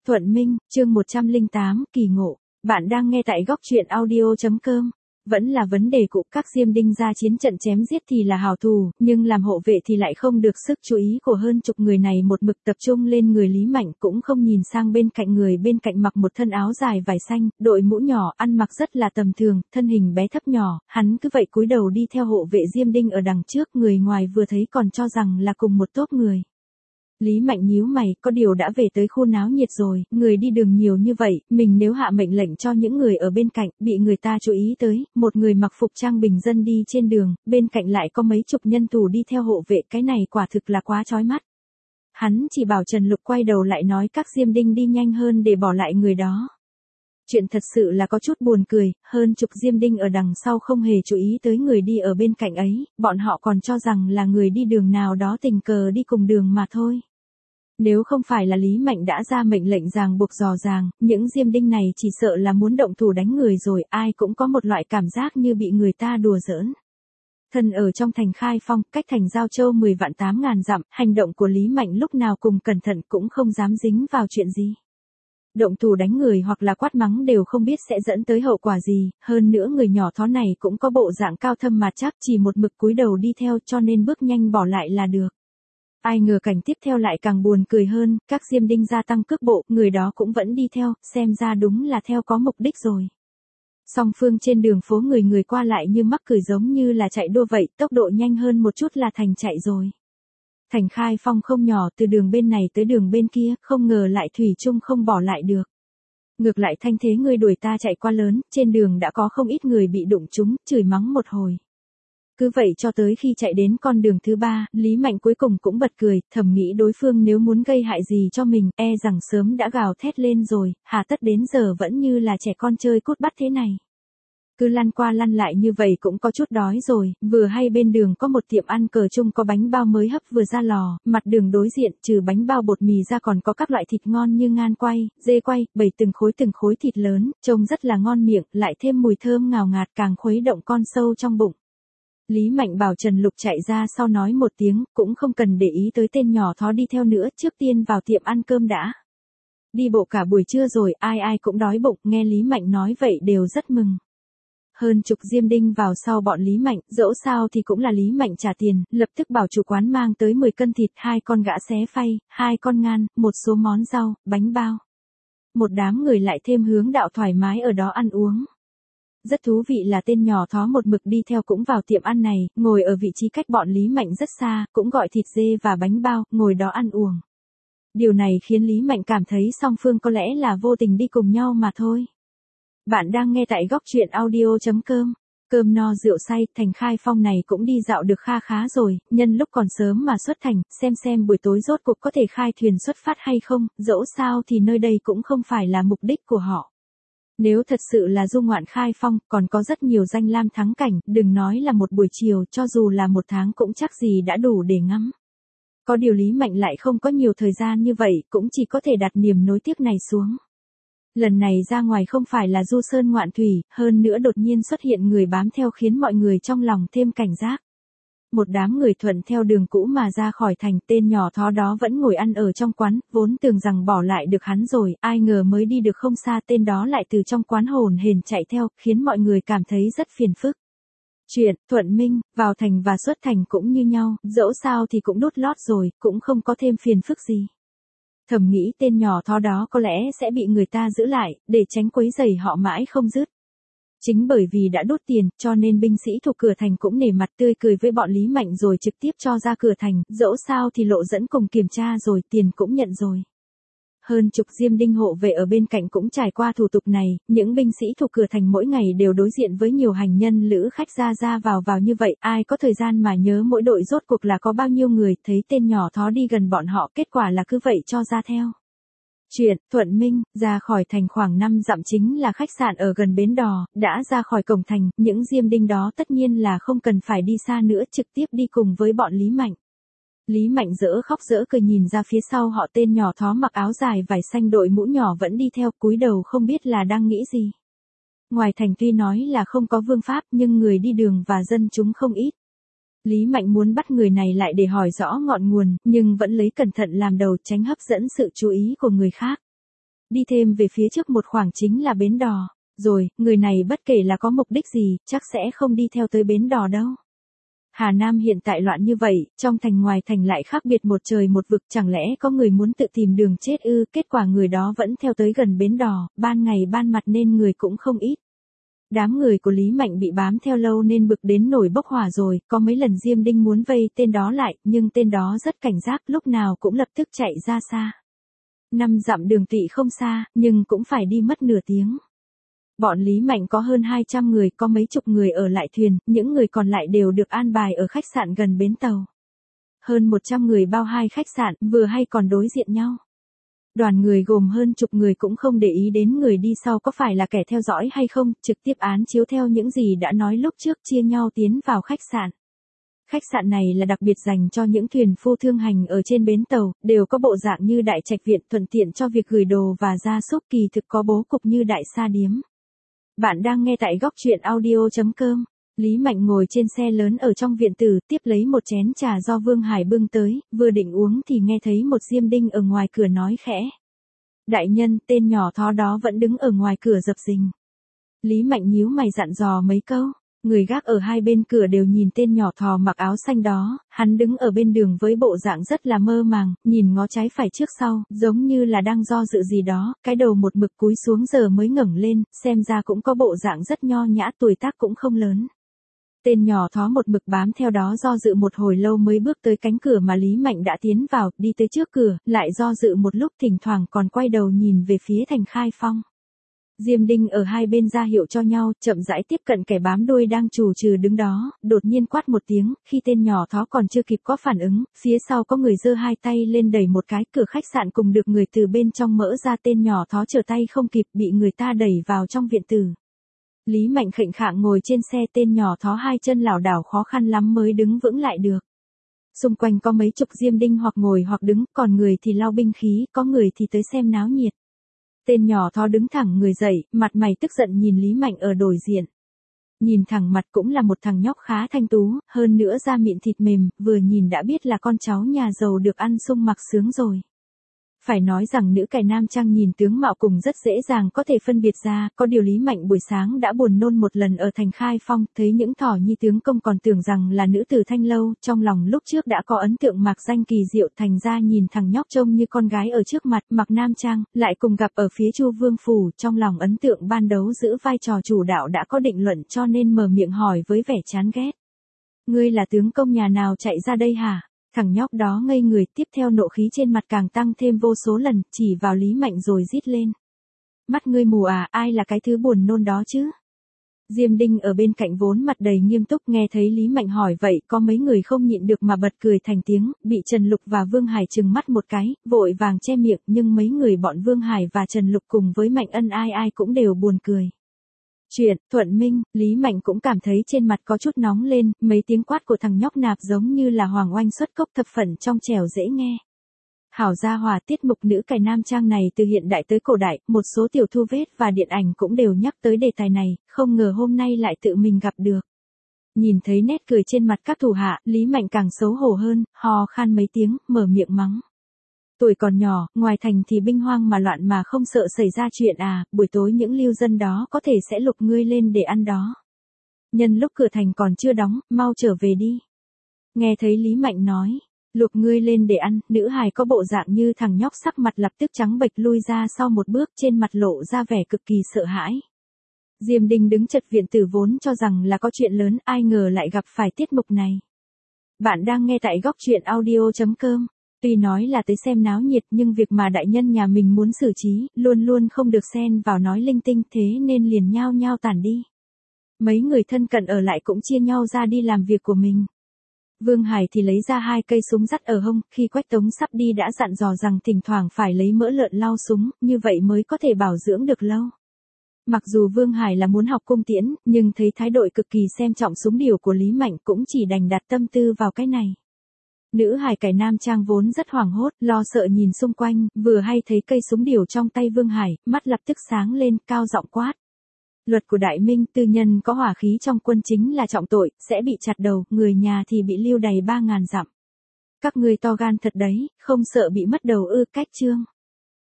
Thuận Minh, chương 108, kỳ ngộ. Bạn đang nghe tại góc truyện audio.com. Vẫn là vấn đề cũ, các Diêm Đinh ra chiến trận chém giết thì là hảo thủ, nhưng làm hộ vệ thì lại không được sức chú ý của hơn chục người này một mực tập trung lên người Lý Mạnh, cũng không nhìn sang bên cạnh người bên cạnh mặc một thân áo dài vải xanh, đội mũ nhỏ, ăn mặc rất là tầm thường, thân hình bé thấp nhỏ, hắn cứ vậy cúi đầu đi theo hộ vệ Diêm Đinh ở đằng trước, người ngoài vừa thấy còn cho rằng là cùng một tốp người. Lý Mạnh nhíu mày, có điều đã về tới khu náo nhiệt rồi, người đi đường nhiều như vậy, mình nếu hạ mệnh lệnh cho những người ở bên cạnh, bị người ta chú ý tới, một người mặc phục trang bình dân đi trên đường, bên cạnh lại có mấy chục nhân thủ đi theo hộ vệ, cái này quả thực là quá chói mắt. Hắn chỉ bảo Trần Lục quay đầu lại nói các Diêm Đinh đi nhanh hơn để bỏ lại người đó. Chuyện thật sự là có chút buồn cười, hơn chục Diêm Đinh ở đằng sau không hề chú ý tới người đi ở bên cạnh ấy, bọn họ còn cho rằng là người đi đường nào đó tình cờ đi cùng đường mà thôi. Nếu không phải là Lý Mạnh đã ra mệnh lệnh ràng buộc dò dàng, những Diêm Đinh này chỉ sợ là muốn động thủ đánh người rồi, ai cũng có một loại cảm giác như bị người ta đùa giỡn. Thân ở trong thành Khai Phong, cách thành Giao Châu 10 vạn 8 ngàn dặm, hành động của Lý Mạnh lúc nào cùng cẩn thận cũng không dám dính vào chuyện gì. Động thủ đánh người hoặc là quát mắng đều không biết sẽ dẫn tới hậu quả gì, hơn nữa người nhỏ thó này cũng có bộ dạng cao thâm mà chắc, chỉ một mực cúi đầu đi theo cho nên bước nhanh bỏ lại là được. Ai ngờ cảnh tiếp theo lại càng buồn cười hơn, các Diêm Đinh gia tăng cước bộ, người đó cũng vẫn đi theo, xem ra đúng là theo có mục đích rồi. Song phương trên đường phố người qua lại như mắc cười giống như là chạy đua vậy, tốc độ nhanh hơn một chút là thành chạy rồi. Thành Khai Phong không nhỏ, từ đường bên này tới đường bên kia, không ngờ lại thủy chung không bỏ lại được. Ngược lại thanh thế người đuổi ta chạy qua lớn, trên đường đã có không ít người bị đụng trúng, chửi mắng một hồi. Cứ vậy cho tới khi chạy đến con đường thứ ba, Lý Mạnh cuối cùng cũng bật cười, thầm nghĩ đối phương nếu muốn gây hại gì cho mình, e rằng sớm đã gào thét lên rồi, hà tất đến giờ vẫn như là trẻ con chơi cút bắt thế này. Cứ lăn qua lăn lại như vậy cũng có chút đói rồi, vừa hay bên đường có một tiệm ăn cờ chung có bánh bao mới hấp vừa ra lò, mặt đường đối diện trừ bánh bao bột mì ra còn có các loại thịt ngon như ngan quay, dê quay, bày từng khối thịt lớn, trông rất là ngon miệng, lại thêm mùi thơm ngào ngạt càng khuấy động con sâu trong bụng. Lý Mạnh bảo Trần Lục chạy ra sau nói một tiếng, cũng không cần để ý tới tên nhỏ thó đi theo nữa, trước tiên vào tiệm ăn cơm đã. Đi bộ cả buổi trưa rồi, ai cũng đói bụng, nghe Lý Mạnh nói vậy đều rất mừng. Hơn chục Diêm Đinh vào sau bọn Lý Mạnh, dẫu sao thì cũng là Lý Mạnh trả tiền, lập tức bảo chủ quán mang tới 10 cân thịt, 2 con gã xé phay, 2 con ngan, một số món rau, bánh bao. Một đám người lại thêm hướng đạo thoải mái ở đó ăn uống. Rất thú vị là tên nhỏ thó một mực đi theo cũng vào tiệm ăn này, ngồi ở vị trí cách bọn Lý Mạnh rất xa, cũng gọi thịt dê và bánh bao, ngồi đó ăn uống. Điều này khiến Lý Mạnh cảm thấy song phương có lẽ là vô tình đi cùng nhau mà thôi. Bạn đang nghe tại góc truyện audio.com. Cơm no rượu say, thành Khai Phong này cũng đi dạo được kha khá rồi, nhân lúc còn sớm mà xuất thành, xem buổi tối rốt cuộc có thể khai thuyền xuất phát hay không, dẫu sao thì nơi đây cũng không phải là mục đích của họ. Nếu thật sự là du ngoạn Khai Phong, còn có rất nhiều danh lam thắng cảnh, đừng nói là một buổi chiều, cho dù là một tháng cũng chắc gì đã đủ để ngắm. Có điều Lý Mạnh lại không có nhiều thời gian như vậy, cũng chỉ có thể đặt niềm nối tiếc này xuống. Lần này ra ngoài không phải là du sơn ngoạn thủy, hơn nữa đột nhiên xuất hiện người bám theo khiến mọi người trong lòng thêm cảnh giác. Một đám người thuận theo đường cũ mà ra khỏi thành, tên nhỏ thó đó vẫn ngồi ăn ở trong quán, vốn tưởng rằng bỏ lại được hắn rồi, ai ngờ mới đi được không xa tên đó lại từ trong quán hồn hển chạy theo, khiến mọi người cảm thấy rất phiền phức. Chuyện, Thuận Minh, vào thành và xuất thành cũng như nhau, dẫu sao thì cũng đút lót rồi, cũng không có thêm phiền phức gì. Thầm nghĩ tên nhỏ thó đó có lẽ sẽ bị người ta giữ lại, để tránh quấy rầy họ mãi không dứt. Chính bởi vì đã đốt tiền, cho nên binh sĩ thuộc cửa thành cũng nể mặt tươi cười với bọn Lý Mạnh rồi trực tiếp cho ra cửa thành, dẫu sao thì lộ dẫn cùng kiểm tra rồi, tiền cũng nhận rồi. Hơn chục Diêm Đinh hộ vệ ở bên cạnh cũng trải qua thủ tục này, những binh sĩ thuộc cửa thành mỗi ngày đều đối diện với nhiều hành nhân lữ khách ra vào như vậy, ai có thời gian mà nhớ mỗi đội rốt cuộc là có bao nhiêu người, thấy tên nhỏ thó đi gần bọn họ, kết quả là cứ vậy cho ra theo. Chuyện, Thuận Minh, ra khỏi thành khoảng 5 dặm chính là khách sạn ở gần bến đò, đã ra khỏi cổng thành, những Diêm Đinh đó tất nhiên là không cần phải đi xa nữa, trực tiếp đi cùng với bọn Lý Mạnh. Lý Mạnh dỡ khóc dỡ cười nhìn ra phía sau họ, tên nhỏ thó mặc áo dài vải xanh đội mũ nhỏ vẫn đi theo, cúi đầu không biết là đang nghĩ gì. Ngoài thành tuy nói là không có vương pháp nhưng người đi đường và dân chúng không ít. Lý Mạnh muốn bắt người này lại để hỏi rõ ngọn nguồn, nhưng vẫn lấy cẩn thận làm đầu tránh hấp dẫn sự chú ý của người khác. Đi thêm về phía trước một khoảng chính là bến đò. Rồi, người này bất kể là có mục đích gì, chắc sẽ không đi theo tới bến đò đâu. Hà Nam hiện tại loạn như vậy, trong thành ngoài thành lại khác biệt một trời một vực, chẳng lẽ có người muốn tự tìm đường chết ư? Kết quả người đó vẫn theo tới gần bến đò, ban ngày ban mặt nên người cũng không ít. Đám người của Lý Mạnh bị bám theo lâu nên bực đến nổi bốc hỏa rồi, có mấy lần Diêm Đinh muốn vây tên đó lại, nhưng tên đó rất cảnh giác, lúc nào cũng lập tức chạy ra xa. 5 dặm đường tị không xa, nhưng cũng phải đi mất nửa tiếng. Bọn Lý Mạnh có hơn 200 người, có mấy chục người ở lại thuyền, những người còn lại đều được an bài ở khách sạn gần bến tàu. Hơn 100 người bao hai khách sạn, vừa hay còn đối diện nhau. Đoàn người gồm hơn chục người cũng không để ý đến người đi sau có phải là kẻ theo dõi hay không, trực tiếp án chiếu theo những gì đã nói lúc trước, chia nhau tiến vào khách sạn. Khách sạn này là đặc biệt dành cho những thuyền phu thương hành ở trên bến tàu, đều có bộ dạng như đại trạch viện, thuận tiện cho việc gửi đồ và gia súc, kỳ thực có bố cục như đại sa điếm. Bạn đang nghe tại góc truyện audio.com. Lý Mạnh ngồi trên xe lớn ở trong viện tử, tiếp lấy một chén trà do Vương Hải bưng tới, vừa định uống thì nghe thấy một Diêm Đinh ở ngoài cửa nói khẽ. Đại nhân, tên nhỏ thó đó vẫn đứng ở ngoài cửa dập dình. Lý Mạnh nhíu mày dặn dò mấy câu. Người gác ở hai bên cửa đều nhìn tên nhỏ thò mặc áo xanh đó, hắn đứng ở bên đường với bộ dạng rất là mơ màng, nhìn ngó trái phải trước sau, giống như là đang do dự gì đó, cái đầu một mực cúi xuống giờ mới ngẩng lên, xem ra cũng có bộ dạng rất nho nhã, tuổi tác cũng không lớn. Tên nhỏ thó một mực bám theo đó do dự một hồi lâu mới bước tới cánh cửa mà Lý Mạnh đã tiến vào, đi tới trước cửa, lại do dự một lúc, thỉnh thoảng còn quay đầu nhìn về phía thành Khai Phong. Diêm Đinh ở hai bên ra hiệu cho nhau, chậm rãi tiếp cận kẻ bám đuôi đang trù trừ đứng đó, đột nhiên quát một tiếng, khi tên nhỏ thó còn chưa kịp có phản ứng, phía sau có người giơ hai tay lên đẩy một cái, cửa khách sạn cùng được người từ bên trong mở ra, tên nhỏ thó trở tay không kịp, bị người ta đẩy vào trong viện tử. Lý Mạnh khệnh khạng ngồi trên xe, tên nhỏ thó hai chân lảo đảo khó khăn lắm mới đứng vững lại được. Xung quanh có mấy chục Diêm Đinh hoặc ngồi hoặc đứng, còn người thì lau binh khí, có người thì tới xem náo nhiệt. Tên nhỏ thó đứng thẳng người dậy, mặt mày tức giận nhìn Lý Mạnh ở đối diện. Nhìn thẳng mặt cũng là một thằng nhóc khá thanh tú, hơn nữa da mịn thịt mềm, vừa nhìn đã biết là con cháu nhà giàu được ăn sung mặc sướng rồi. Phải nói rằng nữ cải nam trang nhìn tướng mạo cùng rất dễ dàng có thể phân biệt ra, có điều Lý Mạnh buổi sáng đã buồn nôn một lần ở thành Khai Phong, thấy những thỏ nhi tướng công còn tưởng rằng là nữ tử Thanh Lâu, trong lòng lúc trước đã có ấn tượng mạc danh kỳ diệu, thành ra nhìn thằng nhóc trông như con gái ở trước mặt, mặc nam trang, lại cùng gặp ở phía Chu Vương phủ, trong lòng ấn tượng ban đấu giữ vai trò chủ đạo đã có định luận, cho nên mở miệng hỏi với vẻ chán ghét. Ngươi là tướng công nhà nào chạy ra đây hả? Thằng nhóc đó ngây người, tiếp theo nộ khí trên mặt càng tăng thêm vô số lần, chỉ vào Lý Mạnh rồi rít lên. Mắt ngươi mù à, ai là cái thứ buồn nôn đó chứ? Diêm Đinh ở bên cạnh vốn mặt đầy nghiêm túc, nghe thấy Lý Mạnh hỏi vậy, có mấy người không nhịn được mà bật cười thành tiếng, bị Trần Lục và Vương Hải trừng mắt một cái, vội vàng che miệng, nhưng mấy người bọn Vương Hải và Trần Lục cùng với Mạnh Ân ai ai cũng đều buồn cười. Chuyện, Thuận Minh, Lý Mạnh cũng cảm thấy trên mặt có chút nóng lên, mấy tiếng quát của thằng nhóc nạp giống như là Hoàng Oanh xuất cốc thập phần trong trẻo dễ nghe. Hảo gia hòa, tiết mục nữ cải nam trang này từ hiện đại tới cổ đại, một số tiểu thu vết và điện ảnh cũng đều nhắc tới đề tài này, không ngờ hôm nay lại tự mình gặp được. Nhìn thấy nét cười trên mặt các thủ hạ, Lý Mạnh càng xấu hổ hơn, hò khan mấy tiếng, mở miệng mắng. Tuổi còn nhỏ, ngoài thành thì binh hoang mà loạn mà không sợ xảy ra chuyện à, buổi tối những lưu dân đó có thể sẽ lục ngươi lên để ăn đó. Nhân lúc cửa thành còn chưa đóng, mau trở về đi. Nghe thấy Lý Mạnh nói, lục ngươi lên để ăn, nữ hài có bộ dạng như thằng nhóc sắc mặt lập tức trắng bệch lui ra sau một bước, trên mặt lộ ra vẻ cực kỳ sợ hãi. Diêm Đinh đứng chật viện tử vốn cho rằng là có chuyện lớn, ai ngờ lại gặp phải tiết mục này. Bạn đang nghe tại góc truyện audio.com. Tuy nói là tới xem náo nhiệt nhưng việc mà đại nhân nhà mình muốn xử trí, luôn luôn không được xen vào nói linh tinh, thế nên liền nhao nhao tản đi. Mấy người thân cận ở lại cũng chia nhau ra đi làm việc của mình. Vương Hải thì lấy ra 2 cây súng dắt ở hông, khi Quách Tống sắp đi đã dặn dò rằng thỉnh thoảng phải lấy mỡ lợn lau súng, như vậy mới có thể bảo dưỡng được lâu. Mặc dù Vương Hải là muốn học cung tiễn, nhưng thấy thái độ cực kỳ xem trọng súng điều của Lý Mạnh cũng chỉ đành đặt tâm tư vào cái này. Nữ hài cải nam trang vốn rất hoảng hốt, lo sợ nhìn xung quanh, vừa hay thấy cây súng điều trong tay Vương Hải, mắt lập tức sáng lên, cao giọng quát. Luật của Đại Minh, tư nhân có hỏa khí trong quân chính là trọng tội, sẽ bị chặt đầu, người nhà thì bị lưu đày 3.000 dặm. Các ngươi to gan thật đấy, không sợ bị mất đầu ư? Cách chương.